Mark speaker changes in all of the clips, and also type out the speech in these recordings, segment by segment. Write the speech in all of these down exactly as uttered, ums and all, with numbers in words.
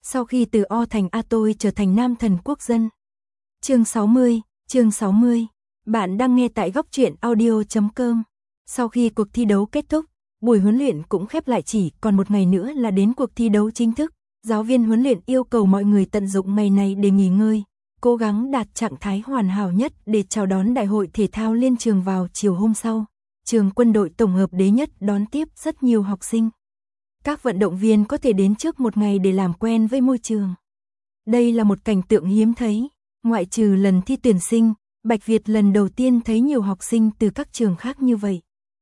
Speaker 1: Sau khi từ O thành A tôi trở thành nam thần quốc dân. Chương sáu mươi, chương sáu mươi. Bạn đang nghe tại góc truyện audio chấm com. Sau khi cuộc thi đấu kết thúc, buổi huấn luyện cũng khép lại, chỉ còn một ngày nữa là đến cuộc thi đấu chính thức. Giáo viên huấn luyện yêu cầu mọi người tận dụng ngày này để nghỉ ngơi, cố gắng đạt trạng thái hoàn hảo nhất để chào đón đại hội thể thao liên trường vào chiều hôm sau. Trường quân đội tổng hợp Đế Nhất đón tiếp rất nhiều học sinh. Các vận động viên có thể đến trước một ngày để làm quen với môi trường. Đây là một cảnh tượng hiếm thấy, ngoại trừ lần thi tuyển sinh, Bạch Việt lần đầu tiên thấy nhiều học sinh từ các trường khác như vậy.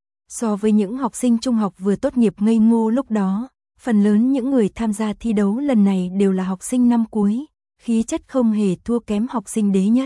Speaker 1: So với những học sinh trung học vừa tốt nghiệp ngây ngô lúc đó, phần lớn những người tham gia thi đấu lần này đều là học sinh năm cuối, khí chất không hề thua kém học sinh Đế Nhất.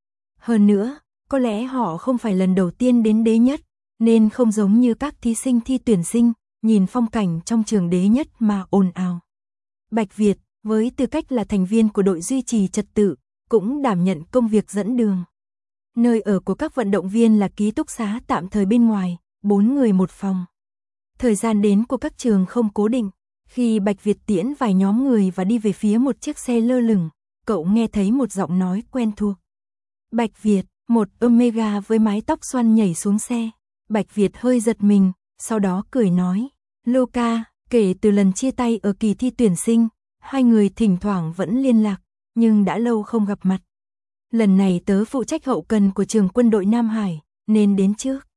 Speaker 1: Hơn nữa, có lẽ họ không phải lần đầu tiên đến Đế Nhất, nên không giống như các thí sinh thi tuyển sinh, nhìn phong cảnh trong trường Đế Nhất mà ồn ào. Bạch Việt, với tư cách là thành viên của đội duy trì trật tự, cũng đảm nhận công việc dẫn đường. Nơi ở của các vận động viên là ký túc xá tạm thời bên ngoài, bốn người một phòng. Thời gian đến của các trường không cố định. Khi Bạch Việt tiễn vài nhóm người và đi về phía một chiếc xe lơ lửng, cậu nghe thấy một giọng nói quen thuộc. Bạch Việt, một Omega với mái tóc xoăn nhảy xuống xe. Bạch Việt hơi giật mình, sau đó cười nói, Luca, kể từ lần chia tay ở kỳ thi tuyển sinh, hai người thỉnh thoảng vẫn liên lạc, nhưng đã lâu không gặp mặt. Lần này tớ phụ trách hậu cần của trường quân đội Nam Hải, nên đến trước.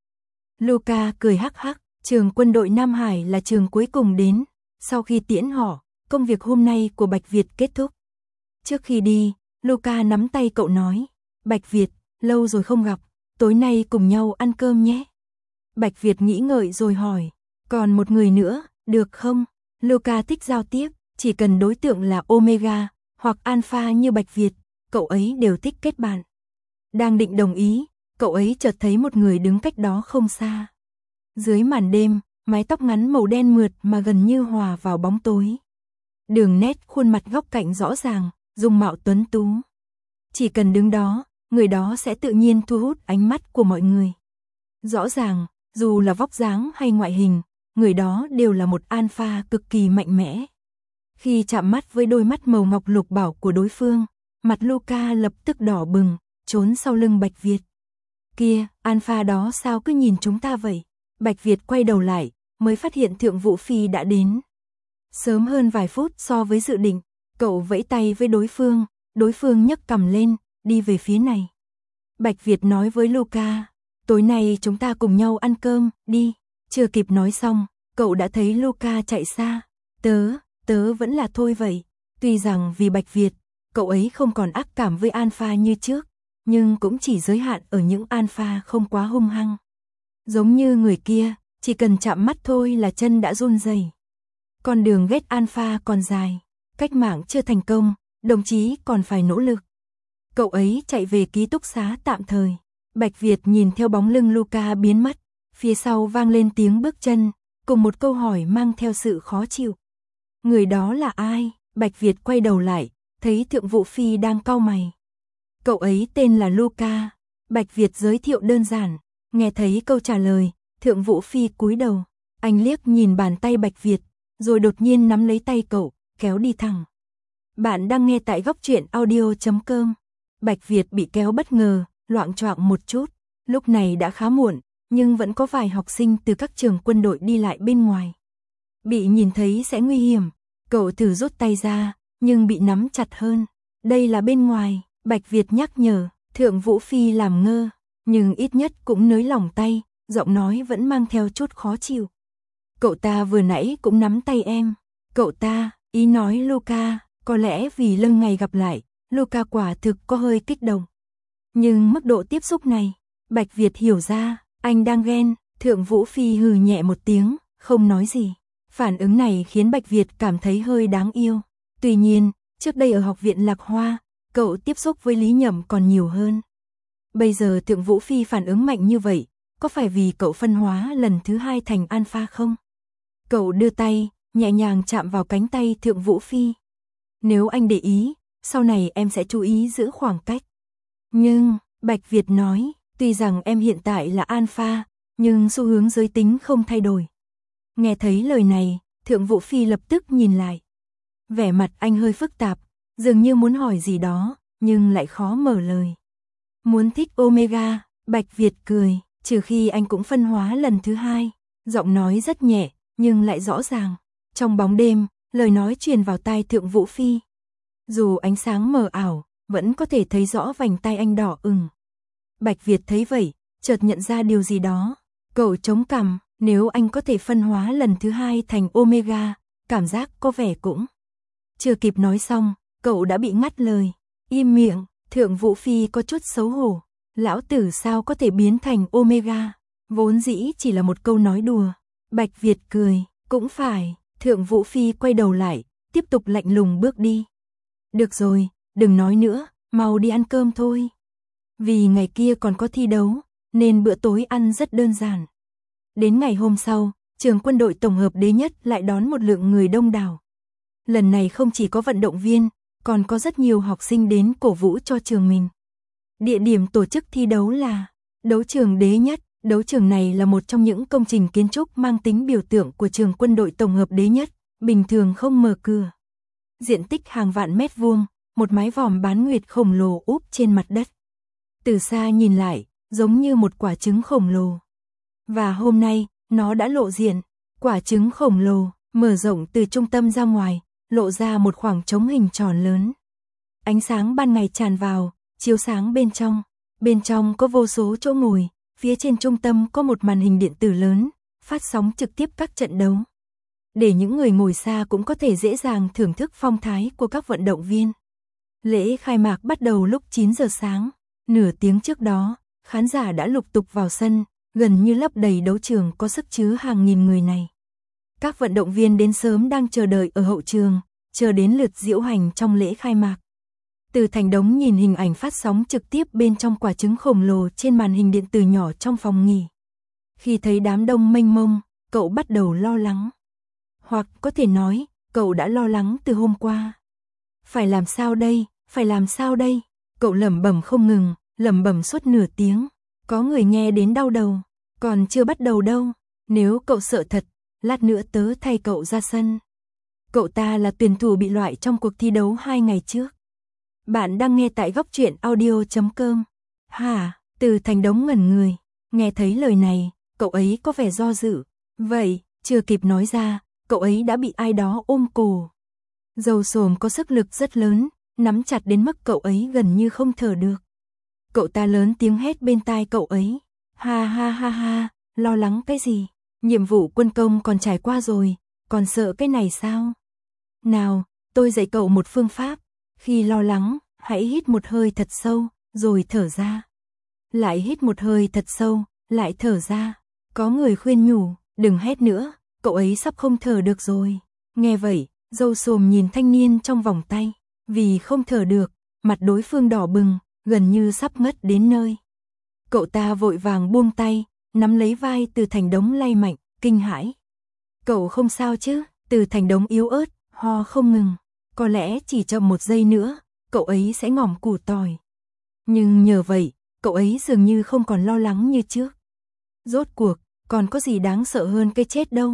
Speaker 1: Luca cười hắc hắc, trường quân đội Nam Hải là trường cuối cùng đến. Sau khi tiễn họ, công việc hôm nay của Bạch Việt kết thúc. Trước khi đi, Luca nắm tay cậu nói, Bạch Việt, lâu rồi không gặp, tối nay cùng nhau ăn cơm nhé. Bạch Việt nghĩ ngợi rồi hỏi, còn một người nữa, được không? Luca thích giao tiếp, chỉ cần đối tượng là Omega hoặc Alpha như Bạch Việt, cậu ấy đều thích kết bạn. Đang định đồng ý, cậu ấy chợt thấy một người đứng cách đó không xa. Dưới màn đêm, mái tóc ngắn màu đen mượt mà gần như hòa vào bóng tối. Đường nét khuôn mặt góc cạnh rõ ràng, dung mạo tuấn tú. Chỉ cần đứng đó, người đó sẽ tự nhiên thu hút ánh mắt của mọi người. Rõ ràng, dù là vóc dáng hay ngoại hình, người đó đều là một alpha cực kỳ mạnh mẽ. Khi chạm mắt với đôi mắt màu ngọc lục bảo của đối phương, mặt Luca lập tức đỏ bừng, trốn sau lưng Bạch Việt. Kia, alpha đó sao cứ nhìn chúng ta vậy? Bạch Việt quay đầu lại, mới phát hiện Thượng Vũ Phi đã đến. Sớm hơn vài phút so với dự định, cậu vẫy tay với đối phương, đối phương nhấc cằm lên, đi về phía này. Bạch Việt nói với Luca, tối nay chúng ta cùng nhau ăn cơm, đi. Chưa kịp nói xong, cậu đã thấy Luca chạy xa. Tớ, tớ vẫn là thôi vậy. Tuy rằng vì Bạch Việt, cậu ấy không còn ác cảm với alpha như trước, nhưng cũng chỉ giới hạn ở những alpha không quá hung hăng. Giống như người kia, chỉ cần chạm mắt thôi là chân đã run rẩy. Con đường ghét alpha còn dài, cách mạng chưa thành công, đồng chí còn phải nỗ lực. Cậu ấy chạy về ký túc xá tạm thời. Bạch Việt nhìn theo bóng lưng Luca biến mất, phía sau vang lên tiếng bước chân, cùng một câu hỏi mang theo sự khó chịu. Người đó là ai? Bạch Việt quay đầu lại, thấy Thượng Vũ Phi đang cau mày. Cậu ấy tên là Luca. Bạch Việt giới thiệu đơn giản. Nghe thấy câu trả lời, Thượng Vũ Phi cúi đầu, anh liếc nhìn bàn tay Bạch Việt, rồi đột nhiên nắm lấy tay cậu, kéo đi thẳng. Bạn đang nghe tại góc truyện audio chấm com. Bạch Việt bị kéo bất ngờ, loạng choạng một chút, lúc này đã khá muộn, nhưng vẫn có vài học sinh từ các trường quân đội đi lại bên ngoài. Bị nhìn thấy sẽ nguy hiểm, cậu thử rút tay ra, nhưng bị nắm chặt hơn. Đây là bên ngoài, Bạch Việt nhắc nhở, Thượng Vũ Phi làm ngơ. Nhưng ít nhất cũng nới lỏng tay, giọng nói vẫn mang theo chút khó chịu. Cậu ta vừa nãy cũng nắm tay em. Cậu ta, ý nói Luca, có lẽ vì lâu ngày gặp lại, Luca quả thực có hơi kích động. Nhưng mức độ tiếp xúc này, Bạch Việt hiểu ra, anh đang ghen. Thượng Vũ Phi hừ nhẹ một tiếng, không nói gì. Phản ứng này khiến Bạch Việt cảm thấy hơi đáng yêu. Tuy nhiên, trước đây ở học viện Lạc Hoa, cậu tiếp xúc với Lý Nhậm còn nhiều hơn. Bây giờ Thượng Vũ Phi phản ứng mạnh như vậy, có phải vì cậu phân hóa lần thứ hai thành alpha không? Cậu đưa tay, nhẹ nhàng chạm vào cánh tay Thượng Vũ Phi. Nếu anh để ý, sau này em sẽ chú ý giữ khoảng cách. Nhưng, Bạch Việt nói, tuy rằng em hiện tại là alpha, nhưng xu hướng giới tính không thay đổi. Nghe thấy lời này, Thượng Vũ Phi lập tức nhìn lại. Vẻ mặt anh hơi phức tạp, dường như muốn hỏi gì đó, nhưng lại khó mở lời. Muốn thích Omega, Bạch Việt cười, trừ khi anh cũng phân hóa lần thứ hai. Giọng nói rất nhẹ, nhưng lại rõ ràng. Trong bóng đêm, lời nói truyền vào tai Thượng Vũ Phi. Dù ánh sáng mờ ảo, vẫn có thể thấy rõ vành tay anh đỏ ửng. Bạch Việt thấy vậy, chợt nhận ra điều gì đó. Cậu chống cằm, nếu anh có thể phân hóa lần thứ hai thành Omega, cảm giác có vẻ cũng. Chưa kịp nói xong, cậu đã bị ngắt lời. Im miệng, Thượng Vũ Phi có chút xấu hổ. Lão tử sao có thể biến thành Omega? Vốn dĩ chỉ là một câu nói đùa. Bạch Việt cười, cũng phải. Thượng Vũ Phi quay đầu lại, tiếp tục lạnh lùng bước đi. Được rồi, đừng nói nữa, mau đi ăn cơm thôi. Vì ngày kia còn có thi đấu, nên bữa tối ăn rất đơn giản. Đến ngày hôm sau, trường quân đội tổng hợp Đế Nhất lại đón một lượng người đông đảo. Lần này không chỉ có vận động viên, còn có rất nhiều học sinh đến cổ vũ cho trường mình. Địa điểm tổ chức thi đấu là đấu trường Đế Nhất. Đấu trường này là một trong những công trình kiến trúc mang tính biểu tượng của trường quân đội tổng hợp Đế Nhất, bình thường không mở cửa. Diện tích hàng vạn mét vuông, một mái vòm bán nguyệt khổng lồ úp trên mặt đất. Từ xa nhìn lại, giống như một quả trứng khổng lồ. Và hôm nay, nó đã lộ diện. Quả trứng khổng lồ, mở rộng từ trung tâm ra ngoài, lộ ra một khoảng trống hình tròn lớn. Ánh sáng ban ngày tràn vào, chiếu sáng bên trong. Bên trong có vô số chỗ ngồi, phía trên trung tâm có một màn hình điện tử lớn, phát sóng trực tiếp các trận đấu. Để những người ngồi xa cũng có thể dễ dàng thưởng thức phong thái của các vận động viên. Lễ khai mạc bắt đầu lúc chín giờ sáng. Nửa tiếng trước đó, khán giả đã lục tục vào sân, gần như lấp đầy đấu trường có sức chứa hàng nghìn người này. Các vận động viên đến sớm đang chờ đợi ở hậu trường, chờ đến lượt diễu hành trong lễ khai mạc. Từ Thành Đống nhìn hình ảnh phát sóng trực tiếp bên trong quả trứng khổng lồ trên màn hình điện tử nhỏ trong phòng nghỉ. Khi thấy đám đông mênh mông, cậu bắt đầu lo lắng. Hoặc có thể nói, cậu đã lo lắng từ hôm qua. Phải làm sao đây, phải làm sao đây? Cậu lẩm bẩm không ngừng, lẩm bẩm suốt nửa tiếng. Có người nghe đến đau đầu, còn chưa bắt đầu đâu. Nếu cậu sợ thật, lát nữa tớ thay cậu ra sân. Cậu ta là tuyển thủ bị loại trong cuộc thi đấu hai ngày trước. Bạn đang nghe tại góc truyện audio chấm com. Hả? Từ Thành Đống ngẩn người. Nghe thấy lời này, cậu ấy có vẻ do dự. Vậy, chưa kịp nói ra, cậu ấy đã bị ai đó ôm cổ. Dầu xồm có sức lực rất lớn, nắm chặt đến mức cậu ấy gần như không thở được. Cậu ta lớn tiếng hét bên tai cậu ấy. Ha ha ha ha, lo lắng cái gì? Nhiệm vụ quân công còn trải qua rồi, còn sợ cái này sao? Nào, tôi dạy cậu một phương pháp. Khi lo lắng, hãy hít một hơi thật sâu, rồi thở ra. Lại hít một hơi thật sâu, lại thở ra. Có người khuyên nhủ, đừng hét nữa, cậu ấy sắp không thở được rồi. Nghe vậy, dâu xồm nhìn thanh niên trong vòng tay. Vì không thở được, mặt đối phương đỏ bừng, gần như sắp ngất đến nơi. Cậu ta vội vàng buông tay, nắm lấy vai Từ Thành Đống lay mạnh, kinh hãi. Cậu không sao chứ? Từ Thành Đống yếu ớt, ho không ngừng. Có lẽ chỉ chậm một giây nữa, cậu ấy sẽ ngỏm củ tỏi. Nhưng nhờ vậy, cậu ấy dường như không còn lo lắng như trước. Rốt cuộc, còn có gì đáng sợ hơn cái chết đâu.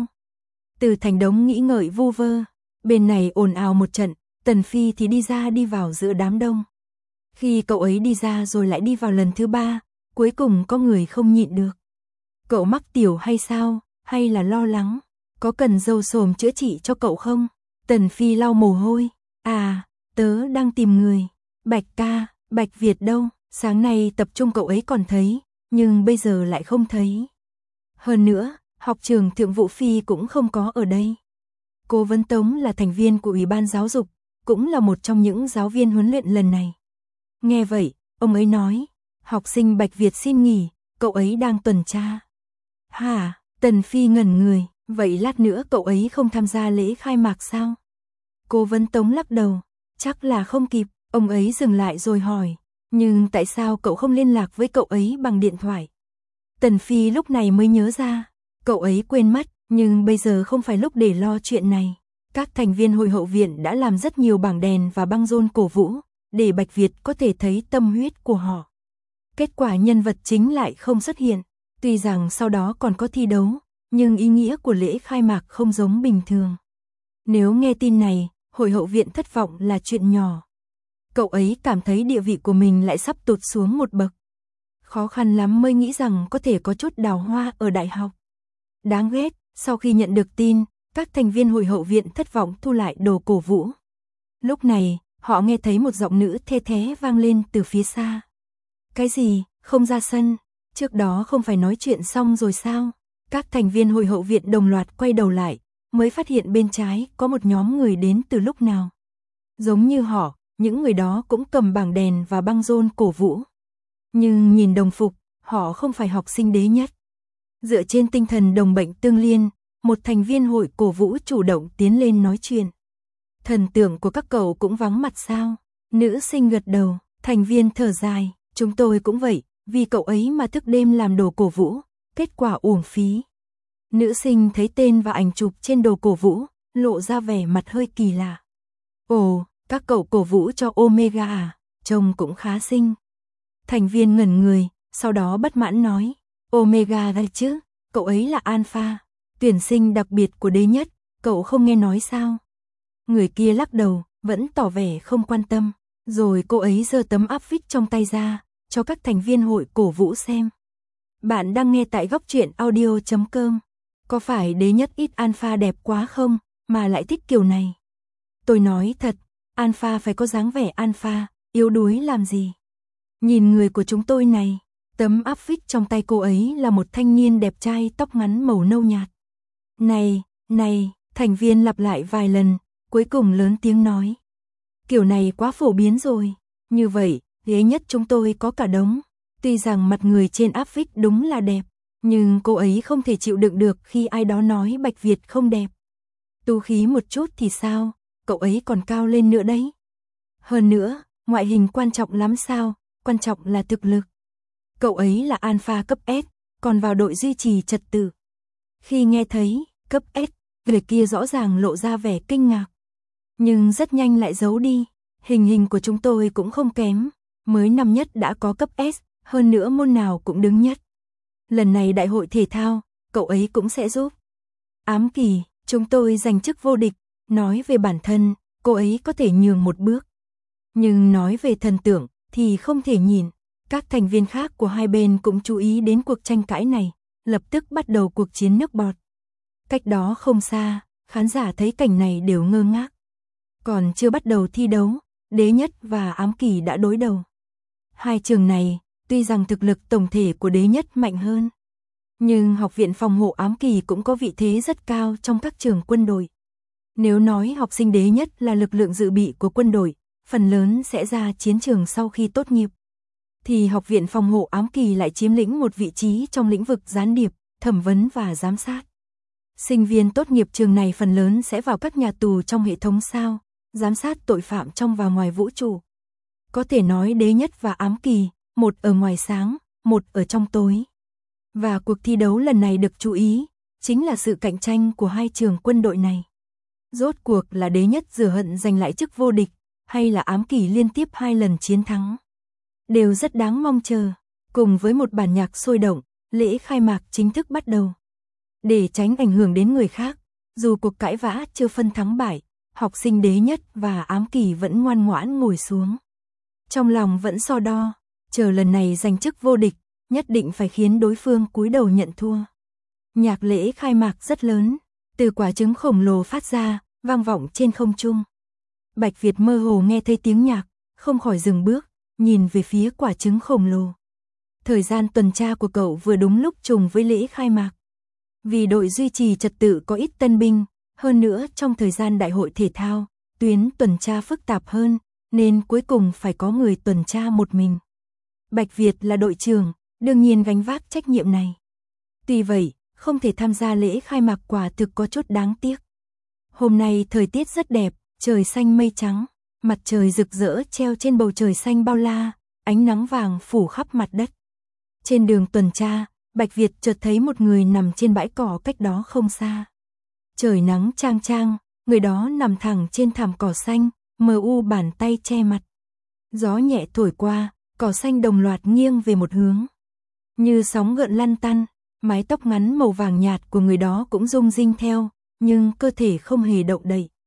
Speaker 1: Từ Thành Đống nghĩ ngợi vu vơ. Bên này ồn ào một trận, Tần Phi thì đi ra đi vào giữa đám đông. Khi cậu ấy đi ra rồi lại đi vào lần thứ ba, cuối cùng có người không nhịn được. Cậu mắc tiểu hay sao, hay là lo lắng? Có cần dâu xồm chữa trị cho cậu không? Tần Phi lau mồ hôi. À, tớ đang tìm người. Bạch ca, Bạch Việt đâu? Sáng nay tập trung cậu ấy còn thấy, nhưng bây giờ lại không thấy. Hơn nữa, học trường Thượng Vũ Phi cũng không có ở đây. Cố Vấn Tống là thành viên của Ủy ban Giáo dục, cũng là một trong những giáo viên huấn luyện lần này. Nghe vậy, ông ấy nói, học sinh Bạch Việt xin nghỉ, cậu ấy đang tuần tra. Hả? Tần Phi ngẩn người, vậy lát nữa cậu ấy không tham gia lễ khai mạc sao? Cố Vấn Tống lắc đầu, chắc là không kịp, ông ấy dừng lại rồi hỏi, nhưng tại sao cậu không liên lạc với cậu ấy bằng điện thoại? Tần Phi lúc này mới nhớ ra, cậu ấy quên mất, nhưng bây giờ không phải lúc để lo chuyện này. Các thành viên hội hậu viện đã làm rất nhiều bảng đèn và băng rôn cổ vũ, để Bạch Việt có thể thấy tâm huyết của họ. Kết quả nhân vật chính lại không xuất hiện, tuy rằng sau đó còn có thi đấu, nhưng ý nghĩa của lễ khai mạc không giống bình thường. Nếu nghe tin này, hồi hậu viện thất vọng là chuyện nhỏ. Cậu ấy cảm thấy địa vị của mình lại sắp tụt xuống một bậc. Khó khăn lắm mới nghĩ rằng có thể có chút đào hoa ở đại học. Đáng ghét, sau khi nhận được tin, các thành viên hồi hậu viện thất vọng thu lại đồ cổ vũ. Lúc này, họ nghe thấy một giọng nữ the thé vang lên từ phía xa. Cái gì, không ra sân, trước đó không phải nói chuyện xong rồi sao? Các thành viên hồi hậu viện đồng loạt quay đầu lại, mới phát hiện bên trái có một nhóm người đến từ lúc nào. Giống như họ, những người đó cũng cầm bảng đèn và băng rôn cổ vũ. Nhưng nhìn đồng phục, họ không phải học sinh đế nhất. Dựa trên tinh thần đồng bệnh tương liên, một thành viên hội cổ vũ chủ động tiến lên nói chuyện. Thần tượng của các cậu cũng vắng mặt sao? Nữ sinh gật đầu, thành viên thở dài, chúng tôi cũng vậy, vì cậu ấy mà thức đêm làm đồ cổ vũ, kết quả uổng phí. Nữ sinh thấy tên và ảnh chụp trên đồ cổ vũ, lộ ra vẻ mặt hơi kỳ lạ. Ồ, các cậu cổ vũ cho Omega à, trông cũng khá xinh. Thành viên ngẩn người, sau đó bất mãn nói, Omega đây chứ, cậu ấy là Alpha, tuyển sinh đặc biệt của đế nhất, cậu không nghe nói sao? Người kia lắc đầu, vẫn tỏ vẻ không quan tâm, rồi cô ấy giơ tấm áp phích trong tay ra, cho các thành viên hội cổ vũ xem. Bạn đang nghe tại góc truyện audio chấm com. Có phải đế nhất ít Alpha đẹp quá không, mà lại thích kiểu này? Tôi nói thật, Alpha phải có dáng vẻ Alpha, yếu đuối làm gì? Nhìn người của chúng tôi này, tấm áp phích trong tay cô ấy là một thanh niên đẹp trai tóc ngắn màu nâu nhạt. Này, này, thành viên lặp lại vài lần, cuối cùng lớn tiếng nói. Kiểu này quá phổ biến rồi, như vậy, đế nhất chúng tôi có cả đống. Tuy rằng mặt người trên áp phích đúng là đẹp, nhưng cô ấy không thể chịu đựng được khi ai đó nói Bạch Việt không đẹp. Tu khí một chút thì sao, cậu ấy còn cao lên nữa đấy. Hơn nữa, ngoại hình quan trọng lắm sao, quan trọng là thực lực. Cậu ấy là Alpha cấp S, còn vào đội duy trì trật tự. Khi nghe thấy cấp S, người kia rõ ràng lộ ra vẻ kinh ngạc. Nhưng rất nhanh lại giấu đi, hình hình của chúng tôi cũng không kém, mới năm nhất đã có cấp S, hơn nữa môn nào cũng đứng nhất. Lần này đại hội thể thao, cậu ấy cũng sẽ giúp. Ám Kỳ, chúng tôi giành chức vô địch, nói về bản thân, cô ấy có thể nhường một bước. Nhưng nói về thần tượng, thì không thể nhìn. Các thành viên khác của hai bên cũng chú ý đến cuộc tranh cãi này, lập tức bắt đầu cuộc chiến nước bọt. Cách đó không xa, khán giả thấy cảnh này đều ngơ ngác. Còn chưa bắt đầu thi đấu, đế nhất và Ám Kỳ đã đối đầu. Hai trường này, tuy rằng thực lực tổng thể của đế nhất mạnh hơn, nhưng học viện phòng hộ Ám Kỳ cũng có vị thế rất cao trong các trường quân đội. Nếu nói học sinh đế nhất là lực lượng dự bị của quân đội, phần lớn sẽ ra chiến trường sau khi tốt nghiệp, thì học viện phòng hộ Ám Kỳ lại chiếm lĩnh một vị trí trong lĩnh vực gián điệp, thẩm vấn và giám sát. Sinh viên tốt nghiệp trường này phần lớn sẽ vào các nhà tù trong hệ thống sao, giám sát tội phạm trong và ngoài vũ trụ. Có thể nói đế nhất và Ám Kỳ, một ở ngoài sáng, một ở trong tối. Và cuộc thi đấu lần này được chú ý, chính là sự cạnh tranh của hai trường quân đội này. Rốt cuộc là đế nhất rửa hận giành lại chức vô địch, hay là Ám Kỳ liên tiếp hai lần chiến thắng. Đều rất đáng mong chờ, cùng với một bản nhạc sôi động, lễ khai mạc chính thức bắt đầu. Để tránh ảnh hưởng đến người khác, dù cuộc cãi vã chưa phân thắng bại, học sinh đế nhất và Ám Kỳ vẫn ngoan ngoãn ngồi xuống. Trong lòng vẫn so đo, chờ lần này giành chức vô địch, nhất định phải khiến đối phương cúi đầu nhận thua. Nhạc lễ khai mạc rất lớn, từ quả trứng khổng lồ phát ra, vang vọng trên không trung. Bạch Việt mơ hồ nghe thấy tiếng nhạc, không khỏi dừng bước, nhìn về phía quả trứng khổng lồ. Thời gian tuần tra của cậu vừa đúng lúc trùng với lễ khai mạc. Vì đội duy trì trật tự có ít tân binh, hơn nữa trong thời gian đại hội thể thao, tuyến tuần tra phức tạp hơn, nên cuối cùng phải có người tuần tra một mình. Bạch Việt là đội trưởng, đương nhiên gánh vác trách nhiệm này. Tuy vậy, không thể tham gia lễ khai mạc quả thực có chút đáng tiếc. Hôm nay thời tiết rất đẹp, trời xanh mây trắng, mặt trời rực rỡ treo trên bầu trời xanh bao la, ánh nắng vàng phủ khắp mặt đất. Trên đường tuần tra, Bạch Việt chợt thấy một người nằm trên bãi cỏ cách đó không xa. Trời nắng chang chang, người đó nằm thẳng trên thảm cỏ xanh, mờ u bàn tay che mặt. Gió nhẹ thổi qua, cỏ xanh đồng loạt nghiêng về một hướng. Như sóng gợn lăn tăn, mái tóc ngắn màu vàng nhạt của người đó cũng rung rinh theo, nhưng cơ thể không hề động đậy.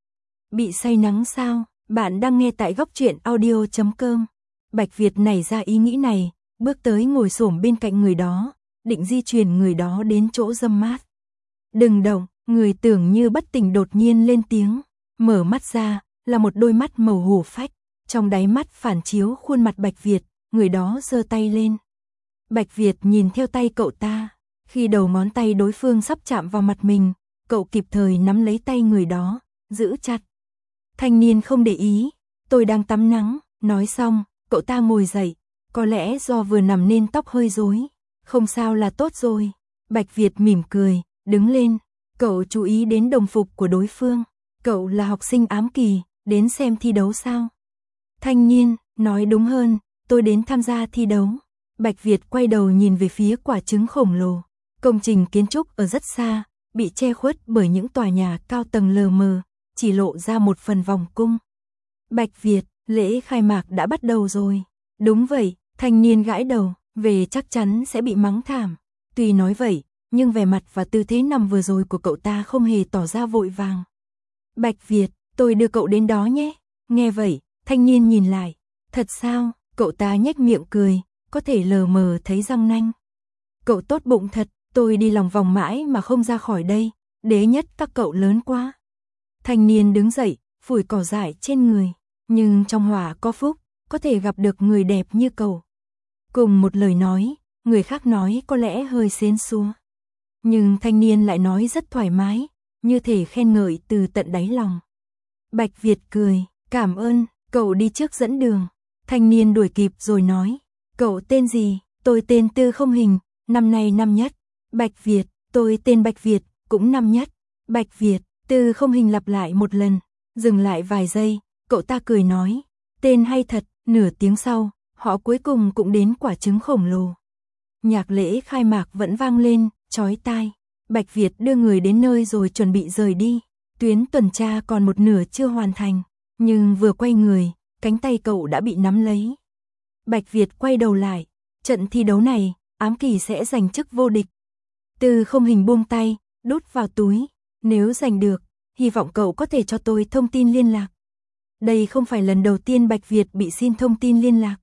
Speaker 1: Bị say nắng sao? Bạn đang nghe tại góc truyện audio chấm com. Bạch Việt nảy ra ý nghĩ này, bước tới ngồi xổm bên cạnh người đó, định di chuyển người đó đến chỗ râm mát. Đừng động, người tưởng như bất tỉnh đột nhiên lên tiếng, mở mắt ra, là một đôi mắt màu hổ phách, trong đáy mắt phản chiếu khuôn mặt Bạch Việt, người đó giơ tay lên. Bạch Việt nhìn theo tay cậu ta, khi đầu ngón tay đối phương sắp chạm vào mặt mình, cậu kịp thời nắm lấy tay người đó, giữ chặt. Thanh niên không để ý, tôi đang tắm nắng, nói xong, cậu ta ngồi dậy, có lẽ do vừa nằm nên tóc hơi rối, không sao là tốt rồi. Bạch Việt mỉm cười, đứng lên, cậu chú ý đến đồng phục của đối phương, cậu là học sinh ám kỳ, đến xem thi đấu sao? Thanh niên, nói đúng hơn, tôi đến tham gia thi đấu. Bạch Việt quay đầu nhìn về phía quả trứng khổng lồ, công trình kiến trúc ở rất xa, bị che khuất bởi những tòa nhà cao tầng lờ mờ, chỉ lộ ra một phần vòng cung. Bạch Việt, lễ khai mạc đã bắt đầu rồi. Đúng vậy, thanh niên gãi đầu, về chắc chắn sẽ bị mắng thảm. Tuy nói vậy, nhưng vẻ mặt và tư thế nằm vừa rồi của cậu ta không hề tỏ ra vội vàng. Bạch Việt, tôi đưa cậu đến đó nhé. Nghe vậy, thanh niên nhìn lại. Thật sao? Cậu ta nhếch miệng cười, có thể lờ mờ thấy răng nanh. Cậu tốt bụng thật, tôi đi lòng vòng mãi mà không ra khỏi đây, đế nhất các cậu lớn quá. Thanh niên đứng dậy, phủi cỏ dại trên người, nhưng trong họa có phúc, có thể gặp được người đẹp như cậu. Cùng một lời nói, người khác nói có lẽ hơi xến xúa, nhưng thanh niên lại nói rất thoải mái, như thể khen ngợi từ tận đáy lòng. Bạch Việt cười, cảm ơn, cậu đi trước dẫn đường. Thanh niên đuổi kịp rồi nói, cậu tên gì? Tôi tên Tư Không Hình, năm nay năm nhất. Bạch Việt, tôi tên Bạch Việt, cũng năm nhất. Bạch Việt, Tư Không Hình lặp lại một lần, dừng lại vài giây, cậu ta cười nói, tên hay thật. Nửa tiếng sau, họ cuối cùng cũng đến quả trứng khổng lồ. Nhạc lễ khai mạc vẫn vang lên, chói tai. Bạch Việt đưa người đến nơi rồi chuẩn bị rời đi. Tuyến tuần tra còn một nửa chưa hoàn thành, nhưng vừa quay người, cánh tay cậu đã bị nắm lấy. Bạch Việt quay đầu lại, trận thi đấu này, ám kỳ sẽ giành chức vô địch. Tư Không Hình buông tay, đút vào túi, nếu giành được, hy vọng cậu có thể cho tôi thông tin liên lạc. Đây không phải lần đầu tiên Bạch Việt bị xin thông tin liên lạc.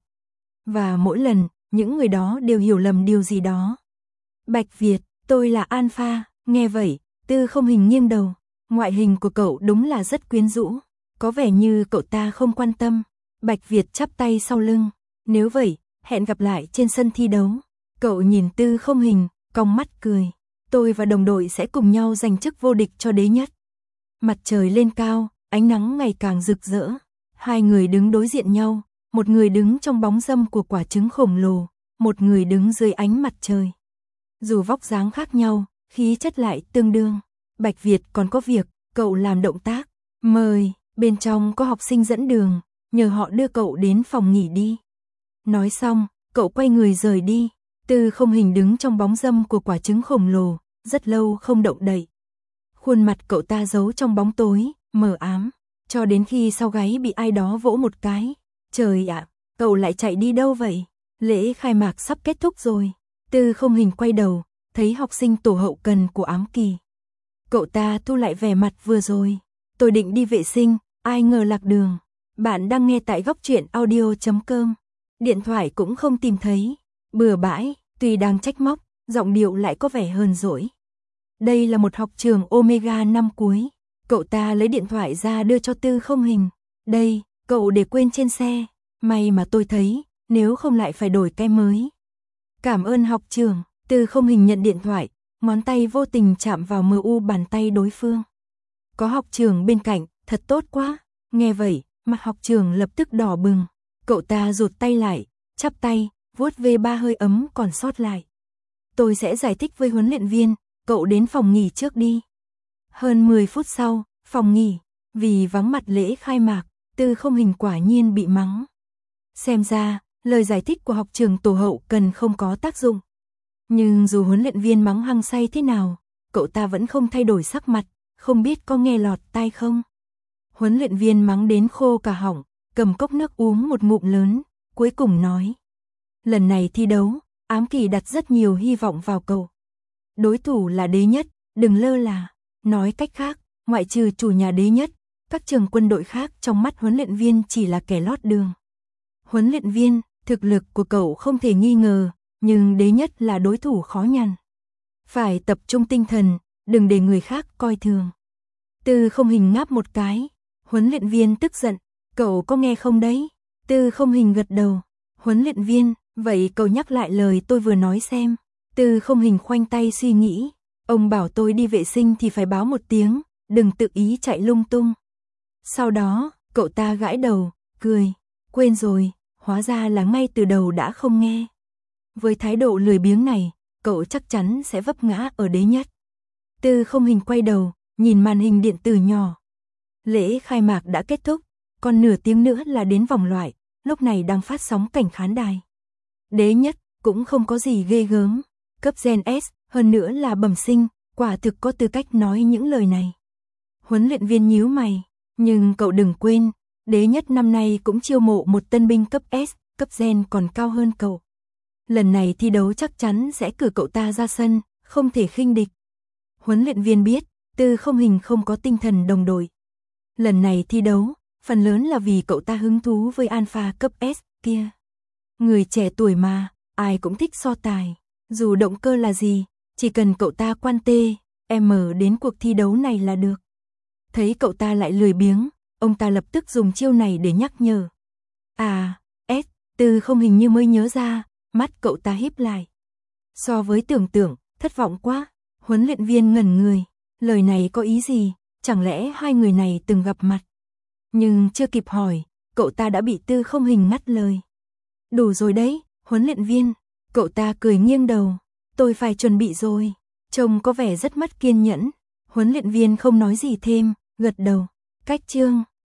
Speaker 1: Và mỗi lần, những người đó đều hiểu lầm điều gì đó. Bạch Việt, tôi là Alpha, nghe vậy, Tư Không Hình nghiêng đầu. Ngoại hình của cậu đúng là rất quyến rũ, có vẻ như cậu ta không quan tâm. Bạch Việt chắp tay sau lưng, nếu vậy, hẹn gặp lại trên sân thi đấu. Cậu nhìn Tư Không Hình, cong mắt cười, tôi và đồng đội sẽ cùng nhau giành chức vô địch cho đế nhất. Mặt trời lên cao, ánh nắng ngày càng rực rỡ, hai người đứng đối diện nhau, một người đứng trong bóng râm của quả trứng khổng lồ, một người đứng dưới ánh mặt trời. Dù vóc dáng khác nhau, khí chất lại tương đương. Bạch Việt còn có việc, cậu làm động tác, mời, bên trong có học sinh dẫn đường, nhờ họ đưa cậu đến phòng nghỉ đi. Nói xong, cậu quay người rời đi. Tư Không Hình đứng trong bóng râm của quả trứng khổng lồ, rất lâu không động đậy. Khuôn mặt cậu ta giấu trong bóng tối, mờ ám, cho đến khi sau gáy bị ai đó vỗ một cái. Trời ạ, cậu lại chạy đi đâu vậy? Lễ khai mạc sắp kết thúc rồi. Tư Không Hình quay đầu, thấy học sinh tổ hậu cần của ám kỳ. Cậu ta thu lại vẻ mặt vừa rồi. Tôi định đi vệ sinh, ai ngờ lạc đường. Bạn đang nghe tại góc truyện audio chấm com. Điện thoại cũng không tìm thấy. Bừa bãi, tuy đang trách móc, giọng điệu lại có vẻ hờn dỗi. Đây là một học trường Omega năm cuối. Cậu ta lấy điện thoại ra đưa cho Tư Không Hình. Đây, cậu để quên trên xe. May mà tôi thấy, nếu không lại phải đổi cái mới. Cảm ơn học trường. Tư Không Hình nhận điện thoại, ngón tay vô tình chạm vào mờ u bàn tay đối phương. Có học trường bên cạnh, thật tốt quá. Nghe vậy, mặt học trường lập tức đỏ bừng. Cậu ta rụt tay lại, chắp tay, vuốt về ba hơi ấm còn sót lại. Tôi sẽ giải thích với huấn luyện viên, cậu đến phòng nghỉ trước đi. Hơn mười phút sau, phòng nghỉ, vì vắng mặt lễ khai mạc, Tư Không Hình quả nhiên bị mắng. Xem ra, lời giải thích của học trường tổ hậu cần không có tác dụng. Nhưng dù huấn luyện viên mắng hăng say thế nào, cậu ta vẫn không thay đổi sắc mặt, không biết có nghe lọt tai không. Huấn luyện viên mắng đến khô cả họng, cầm cốc nước uống một ngụm lớn, cuối cùng nói. Lần này thi đấu, ám kỳ đặt rất nhiều hy vọng vào cậu. Đối thủ là đế nhất, đừng lơ là. Nói cách khác, ngoại trừ chủ nhà đế nhất, các trường quân đội khác trong mắt huấn luyện viên chỉ là kẻ lót đường. Huấn luyện viên, thực lực của cậu không thể nghi ngờ, nhưng Đế Nhất là đối thủ khó nhằn. Phải tập trung tinh thần, đừng để người khác coi thường. Tư Không Hình ngáp một cái, huấn luyện viên tức giận, cậu có nghe không đấy? Tư Không Hình gật đầu, huấn luyện viên, vậy cậu nhắc lại lời tôi vừa nói xem. Tư Không Hình khoanh tay suy nghĩ, ông bảo tôi đi vệ sinh thì phải báo một tiếng, đừng tự ý chạy lung tung. Sau đó, cậu ta gãi đầu, cười, quên rồi, hóa ra là ngay từ đầu đã không nghe. Với thái độ lười biếng này, cậu chắc chắn sẽ vấp ngã ở Đế Nhất. Tư Không Hình quay đầu, nhìn màn hình điện tử nhỏ. Lễ khai mạc đã kết thúc, còn nửa tiếng nữa là đến vòng loại, lúc này đang phát sóng cảnh khán đài. Đế Nhất cũng không có gì ghê gớm, cấp Gen S, hơn nữa là bẩm sinh, quả thực có tư cách nói những lời này. Huấn luyện viên nhíu mày, nhưng cậu đừng quên, Đế Nhất năm nay cũng chiêu mộ một tân binh cấp S, cấp Gen còn cao hơn cậu. Lần này thi đấu chắc chắn sẽ cử cậu ta ra sân, không thể khinh địch. Huấn luyện viên biết, Tư Không Hình không có tinh thần đồng đội. Lần này thi đấu, phần lớn là vì cậu ta hứng thú với alpha cấp S kia. Người trẻ tuổi mà, ai cũng thích so tài. Dù động cơ là gì, chỉ cần cậu ta quan tê, em đến cuộc thi đấu này là được. Thấy cậu ta lại lười biếng, ông ta lập tức dùng chiêu này để nhắc nhở. À, S, Tư Không Hình như mới nhớ ra, mắt cậu ta híp lại. So với tưởng tượng, thất vọng quá. Huấn luyện viên ngẩn người, lời này có ý gì, chẳng lẽ hai người này từng gặp mặt? Nhưng chưa kịp hỏi, cậu ta đã bị Tư Không Hình ngắt lời. Đủ rồi đấy, huấn luyện viên, cậu ta cười nghiêng đầu, tôi phải chuẩn bị rồi. Trông có vẻ rất mất kiên nhẫn, huấn luyện viên không nói gì thêm, gật đầu, cách chương.